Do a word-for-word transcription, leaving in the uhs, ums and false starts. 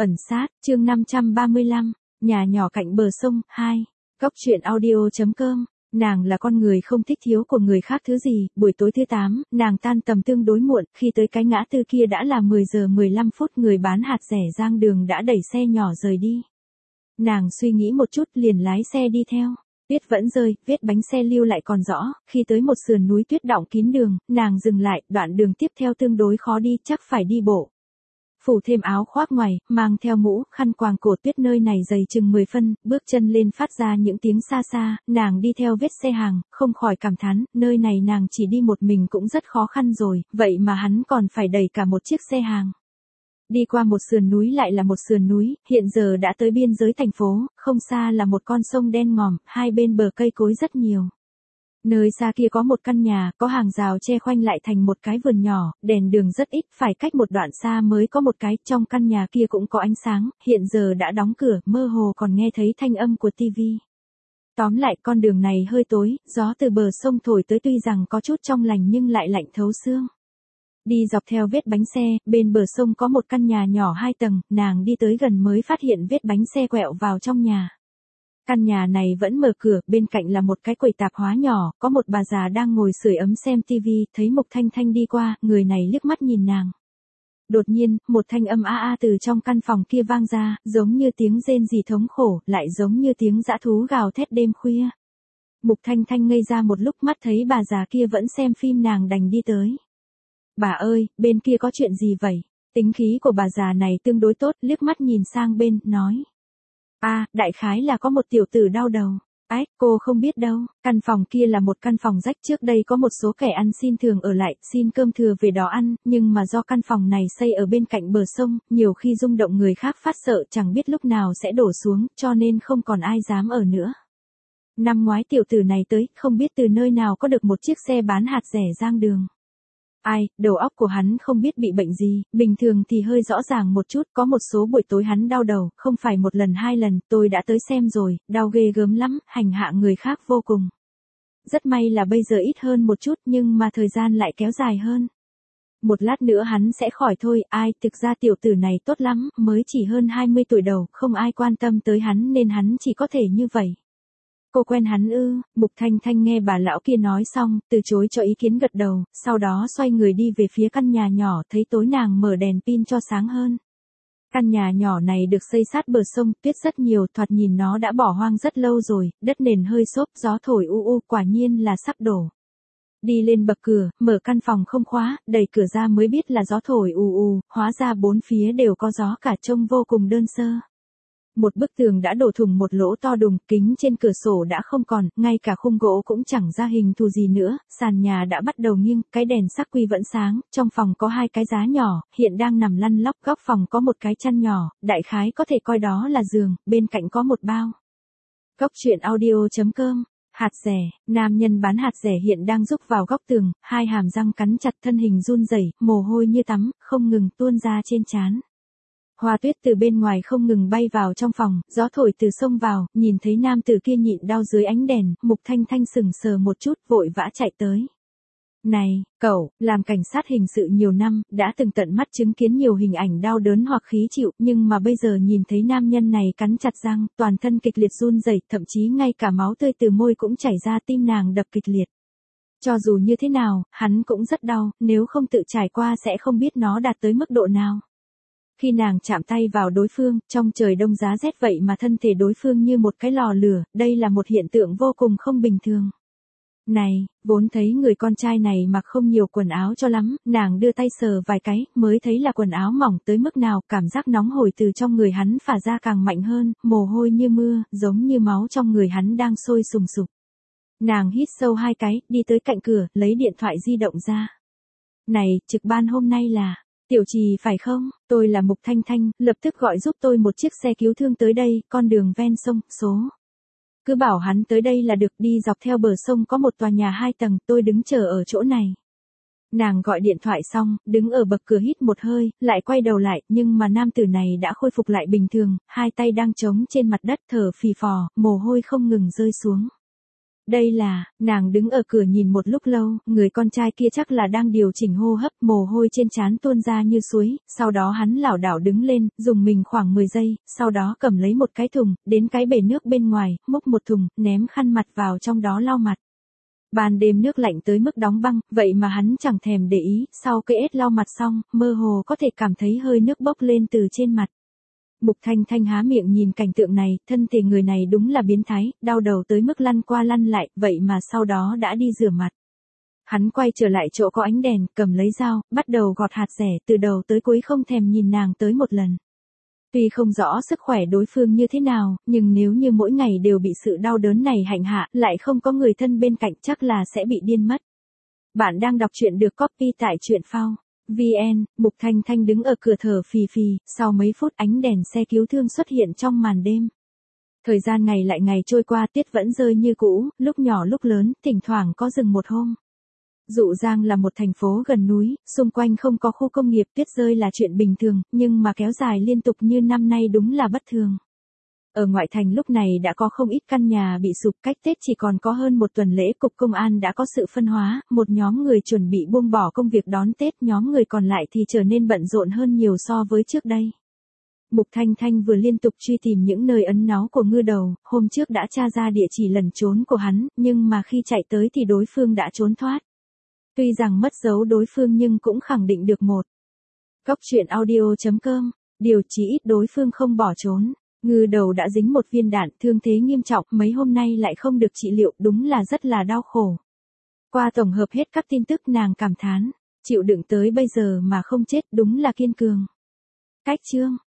Ẩn sát, chương năm trăm ba mươi lăm, nhà nhỏ cạnh bờ sông, hai. Góc truyện audio chấm com. Nàng là con người không thích thiếu của người khác thứ gì, buổi tối thứ tám, nàng tan tầm tương đối muộn, khi tới cái ngã tư kia đã là mười giờ mười lăm phút, người bán hạt rẻ Giang Đường đã đẩy xe nhỏ rời đi. Nàng suy nghĩ một chút liền lái xe đi theo. Tuyết vẫn rơi, vết bánh xe lưu lại còn rõ, khi tới một sườn núi tuyết đọng kín đường, nàng dừng lại, đoạn đường tiếp theo tương đối khó đi, chắc phải đi bộ. Phủ thêm áo khoác ngoài, mang theo mũ, khăn quàng cổ, tuyết nơi này dày chừng mười phân, bước chân lên phát ra những tiếng xa xa, nàng đi theo vết xe hàng, không khỏi cảm thán, nơi này nàng chỉ đi một mình cũng rất khó khăn rồi, vậy mà hắn còn phải đẩy cả một chiếc xe hàng. Đi qua một sườn núi lại là một sườn núi, hiện giờ đã tới biên giới thành phố, không xa là một con sông đen ngòm, hai bên bờ cây cối rất nhiều. Nơi xa kia có một căn nhà, có hàng rào che khoanh lại thành một cái vườn nhỏ, đèn đường rất ít, phải cách một đoạn xa mới có một cái, trong căn nhà kia cũng có ánh sáng, hiện giờ đã đóng cửa, mơ hồ còn nghe thấy thanh âm của tivi. Tóm lại con đường này hơi tối, gió từ bờ sông thổi tới tuy rằng có chút trong lành nhưng lại lạnh thấu xương. Đi dọc theo vết bánh xe, bên bờ sông có một căn nhà nhỏ hai tầng, nàng đi tới gần mới phát hiện vết bánh xe quẹo vào trong nhà. Căn nhà này vẫn mở cửa, bên cạnh là một cái quầy tạp hóa nhỏ, có một bà già đang ngồi sưởi ấm xem tivi, thấy Mục Thanh Thanh đi qua, người này liếc mắt nhìn nàng. Đột nhiên, một thanh âm a a từ trong căn phòng kia vang ra, giống như tiếng rên rỉ thống khổ, lại giống như tiếng dã thú gào thét đêm khuya. Mục Thanh Thanh ngây ra một lúc, mắt thấy bà già kia vẫn xem phim, nàng đành đi tới. Bà ơi, bên kia có chuyện gì vậy? Tính khí của bà già này tương đối tốt, liếc mắt nhìn sang bên, nói. a à, đại khái là có một tiểu tử đau đầu. Ái, cô không biết đâu, căn phòng kia là một căn phòng rách, trước đây có một số kẻ ăn xin thường ở lại, xin cơm thừa về đó ăn, nhưng mà do căn phòng này xây ở bên cạnh bờ sông, nhiều khi rung động người khác phát sợ chẳng biết lúc nào sẽ đổ xuống, cho nên không còn ai dám ở nữa. Năm ngoái tiểu tử này tới, không biết từ nơi nào có được một chiếc xe bán hạt rẻ Giang Đường. Ai, đầu óc của hắn không biết bị bệnh gì, bình thường thì hơi rõ ràng một chút, có một số buổi tối hắn đau đầu, không phải một lần hai lần, tôi đã tới xem rồi, đau ghê gớm lắm, hành hạ người khác vô cùng. Rất may là bây giờ ít hơn một chút nhưng mà thời gian lại kéo dài hơn. Một lát nữa hắn sẽ khỏi thôi, ai, thực ra tiểu tử này tốt lắm, mới chỉ hơn hai mươi tuổi đầu, không ai quan tâm tới hắn nên hắn chỉ có thể như vậy. Cô quen hắn ư? Mục Thanh Thanh nghe bà lão kia nói xong, từ chối cho ý kiến gật đầu, sau đó xoay người đi về phía căn nhà nhỏ, thấy tối nàng mở đèn pin cho sáng hơn. Căn nhà nhỏ này được xây sát bờ sông, tuyết rất nhiều, thoạt nhìn nó đã bỏ hoang rất lâu rồi, đất nền hơi xốp, gió thổi u u, quả nhiên là sắp đổ. Đi lên bậc cửa, mở căn phòng không khóa, đẩy cửa ra mới biết là gió thổi u u, hóa ra bốn phía đều có gió cả, trông vô cùng đơn sơ. Một bức tường đã đổ thủng một lỗ to đùng, kính trên cửa sổ đã không còn, ngay cả khung gỗ cũng chẳng ra hình thù gì nữa, sàn nhà đã bắt đầu nghiêng, cái đèn xắc quy vẫn sáng, trong phòng có hai cái giá nhỏ, hiện đang nằm lăn lóc, góc phòng có một cái chăn nhỏ, đại khái có thể coi đó là giường, bên cạnh có một bao. Góc truyện audio chấm com. Hạt rẻ, nam nhân bán hạt rẻ hiện đang rúc vào góc tường, hai hàm răng cắn chặt, thân hình run rẩy, mồ hôi như tắm, không ngừng tuôn ra trên trán. Hoa tuyết từ bên ngoài không ngừng bay vào trong phòng, gió thổi từ sông vào, nhìn thấy nam tử kia nhịn đau dưới ánh đèn, Mục Thanh Thanh sừng sờ một chút, vội vã chạy tới. Này, cậu, làm cảnh sát hình sự nhiều năm, đã từng tận mắt chứng kiến nhiều hình ảnh đau đớn hoặc khí chịu, nhưng mà bây giờ nhìn thấy nam nhân này cắn chặt răng, toàn thân kịch liệt run rẩy, thậm chí ngay cả máu tươi từ môi cũng chảy ra, tim nàng đập kịch liệt. Cho dù như thế nào, hắn cũng rất đau, nếu không tự trải qua sẽ không biết nó đạt tới mức độ nào. Khi nàng chạm tay vào đối phương, trong trời đông giá rét vậy mà thân thể đối phương như một cái lò lửa, đây là một hiện tượng vô cùng không bình thường. Này, vốn thấy người con trai này mặc không nhiều quần áo cho lắm, nàng đưa tay sờ vài cái, mới thấy là quần áo mỏng tới mức nào, cảm giác nóng hổi từ trong người hắn phả ra càng mạnh hơn, mồ hôi như mưa, giống như máu trong người hắn đang sôi sùng sục. Nàng hít sâu hai cái, đi tới cạnh cửa, lấy điện thoại di động ra. Này, trực ban hôm nay là... Tiểu Trì phải không? Tôi là Mục Thanh Thanh, lập tức gọi giúp tôi một chiếc xe cứu thương tới đây, con đường ven sông, số. Cứ bảo hắn tới đây là được, đi dọc theo bờ sông có một tòa nhà hai tầng, tôi đứng chờ ở chỗ này. Nàng gọi điện thoại xong, đứng ở bậc cửa hít một hơi, lại quay đầu lại, nhưng mà nam tử này đã khôi phục lại bình thường, hai tay đang chống trên mặt đất thở phì phò, mồ hôi không ngừng rơi xuống. Đây là, nàng đứng ở cửa nhìn một lúc lâu, người con trai kia chắc là đang điều chỉnh hô hấp, mồ hôi trên trán tuôn ra như suối, sau đó hắn lảo đảo đứng lên, dùng mình khoảng mười giây, sau đó cầm lấy một cái thùng, đến cái bể nước bên ngoài, múc một thùng, ném khăn mặt vào trong đó lau mặt. Ban đêm nước lạnh tới mức đóng băng, vậy mà hắn chẳng thèm để ý, sau cái ết lau mặt xong, mơ hồ có thể cảm thấy hơi nước bốc lên từ trên mặt. Mục Thanh Thanh há miệng nhìn cảnh tượng này, thân thể người này đúng là biến thái, đau đầu tới mức lăn qua lăn lại, vậy mà sau đó đã đi rửa mặt. Hắn quay trở lại chỗ có ánh đèn, cầm lấy dao, bắt đầu gọt hạt dẻ, từ đầu tới cuối không thèm nhìn nàng tới một lần. Tuy không rõ sức khỏe đối phương như thế nào, nhưng nếu như mỗi ngày đều bị sự đau đớn này hành hạ, lại không có người thân bên cạnh chắc là sẽ bị điên mất. Bạn đang đọc truyện được copy tại truyện phao chấm vn, Mục Thanh Thanh đứng ở cửa thở phì phì, sau mấy phút ánh đèn xe cứu thương xuất hiện trong màn đêm. Thời gian ngày lại ngày trôi qua, tuyết vẫn rơi như cũ, lúc nhỏ lúc lớn, thỉnh thoảng có dừng một hôm. Dụ Giang là một thành phố gần núi, xung quanh không có khu công nghiệp, tuyết rơi là chuyện bình thường, nhưng mà kéo dài liên tục như năm nay đúng là bất thường. Ở ngoại thành lúc này đã có không ít căn nhà bị sụp, cách Tết chỉ còn có hơn một tuần lễ, cục công an đã có sự phân hóa, một nhóm người chuẩn bị buông bỏ công việc đón Tết, nhóm người còn lại thì trở nên bận rộn hơn nhiều so với trước đây. Mục Thanh Thanh vừa liên tục truy tìm những nơi ẩn náu của Ngư Đầu, hôm trước đã tra ra địa chỉ lẩn trốn của hắn, nhưng mà khi chạy tới thì đối phương đã trốn thoát. Tuy rằng mất dấu đối phương nhưng cũng khẳng định được một. Góc truyện audio chấm com, điều chí ít đối phương không bỏ trốn. Ngư Đầu đã dính một viên đạn, thương thế nghiêm trọng, mấy hôm nay lại không được trị liệu, đúng là rất là đau khổ. Qua tổng hợp hết các tin tức nàng cảm thán, chịu đựng tới bây giờ mà không chết đúng là kiên cường. Cách chương